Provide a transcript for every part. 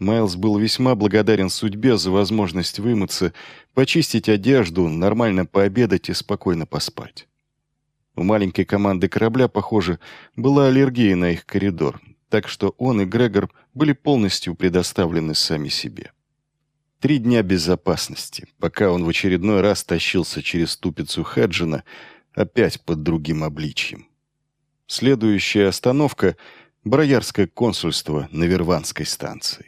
Майлз был весьма благодарен судьбе за возможность вымыться, почистить одежду, нормально пообедать и спокойно поспать. У маленькой команды корабля, похоже, была аллергия на их коридор, так что он и Грегор были полностью предоставлены сами себе. 3 дня безопасности, пока он в очередной раз тащился через тупицу Хеджина, опять под другим обличьем. Следующая остановка — Броярское консульство на Верванской станции.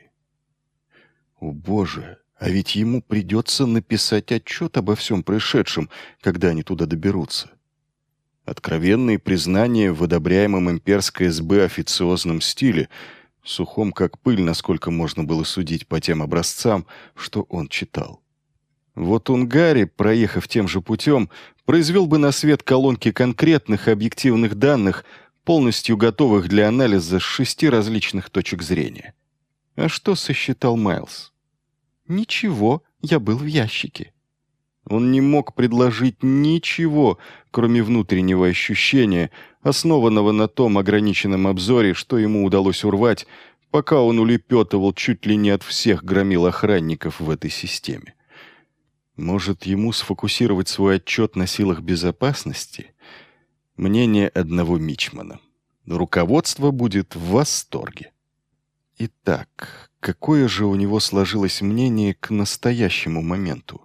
О боже, а ведь ему придется написать отчет обо всем происшедшем, когда они туда доберутся. Откровенные признания в одобряемом имперской СБ официозном стиле, сухом как пыль, насколько можно было судить по тем образцам, что он читал. Вот он, Гарри, проехав тем же путем, произвел бы на свет колонки конкретных объективных данных, полностью готовых для анализа с 6 различных точек зрения. А что сосчитал Майлз? Ничего, я был в ящике. Он не мог предложить ничего, кроме внутреннего ощущения, основанного на том ограниченном обзоре, что ему удалось урвать, пока он улепетывал чуть ли не от всех громил охранников в этой системе. Может, ему сфокусировать свой отчет на силах безопасности? Мнение одного мичмана. Руководство будет в восторге. Итак, какое же у него сложилось мнение к настоящему моменту?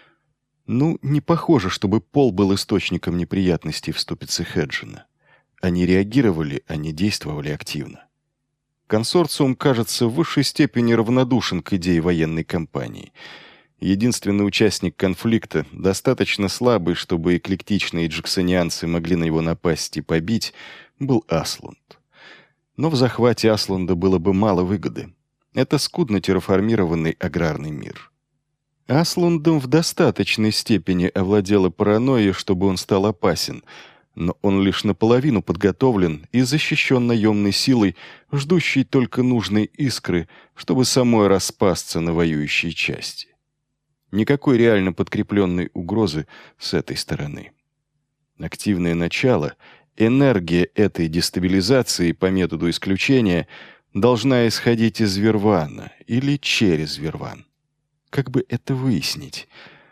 Ну, не похоже, чтобы Пол был источником неприятностей в ступице Хеджина. Они реагировали, они действовали активно. Консорциум, кажется, в высшей степени равнодушен к идее военной кампании. Единственный участник конфликта, достаточно слабый, чтобы эклектичные джексонианцы могли на него напасть и побить, был Аслунд. Но в захвате Аслунда было бы мало выгоды. Это скудно терраформированный аграрный мир. Аслундом в достаточной степени овладела паранойя, чтобы он стал опасен, но он лишь наполовину подготовлен и защищен наемной силой, ждущей только нужной искры, чтобы самой распасться на воюющие части. Никакой реально подкрепленной угрозы с этой стороны. Активное начало, энергия этой дестабилизации по методу исключения должна исходить из Вервана или через Верван. Как бы это выяснить?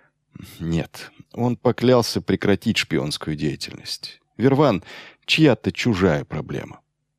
Нет, он поклялся прекратить шпионскую деятельность. Верван — чья-то чужая проблема.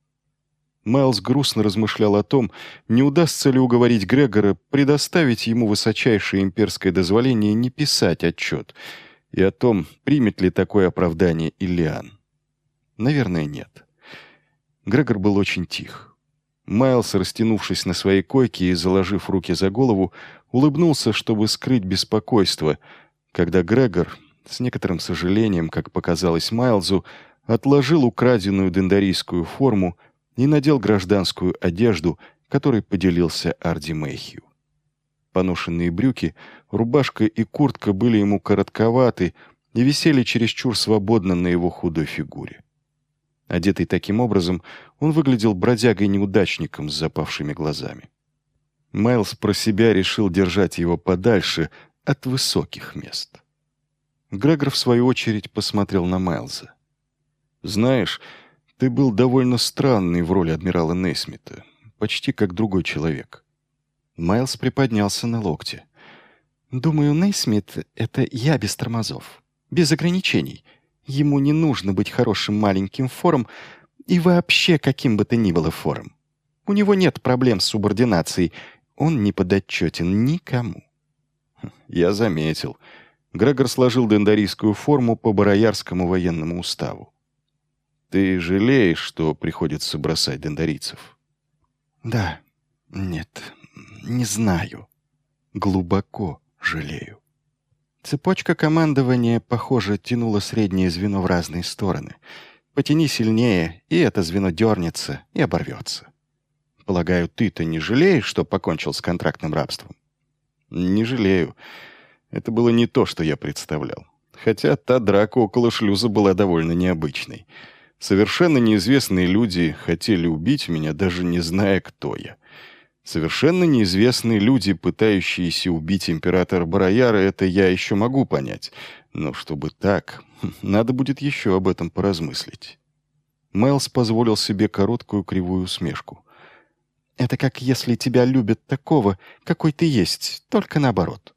Майлз грустно размышлял о том, не удастся ли уговорить Грегора предоставить ему высочайшее имперское дозволение не писать отчет, и о том, примет ли такое оправдание Иллиан. Наверное, нет. Грегор был очень тих. Майлз, растянувшись на своей койке и заложив руки за голову, улыбнулся, чтобы скрыть беспокойство, когда Грегор, с некоторым сожалением, как показалось Майлзу, отложил украденную дендарийскую форму и надел гражданскую одежду, которой поделился Арди Мэйхью. Поношенные брюки, рубашка и куртка были ему коротковаты и висели чересчур свободно на его худой фигуре. Одетый таким образом, он выглядел бродягой-неудачником с запавшими глазами. Майлз про себя решил держать его подальше от высоких мест. Грегор, в свою очередь, посмотрел на Майлза. «Знаешь, ты был довольно странный в роли адмирала Нейсмита, почти как другой человек». Майлз приподнялся на локте. «Думаю, Нейсмит — это я без тормозов, без ограничений. Ему не нужно быть хорошим маленьким фором и вообще каким бы то ни было фором. У него нет проблем с субординацией, он не подотчетен никому». «Я заметил». Грегор сложил дендарийскую форму по Бароярскому военному уставу. «Ты жалеешь, что приходится бросать дендарийцев?» «Да, нет, не знаю. Глубоко жалею». Цепочка командования, похоже, тянула среднее звено в разные стороны. Потяни сильнее, и это звено дернется и оборвется. Полагаю, ты-то не жалеешь, что покончил с контрактным рабством? Не жалею. Это было не то, что я представлял. Хотя та драка около шлюза была довольно необычной. Совершенно неизвестные люди хотели убить меня, даже не зная, кто я. Совершенно неизвестные люди, пытающиеся убить императора Барояра, это я еще могу понять. Но чтобы так, надо будет еще об этом поразмыслить. Майлз позволил себе короткую кривую усмешку. Это как если тебя любят такого, какой ты есть, только наоборот.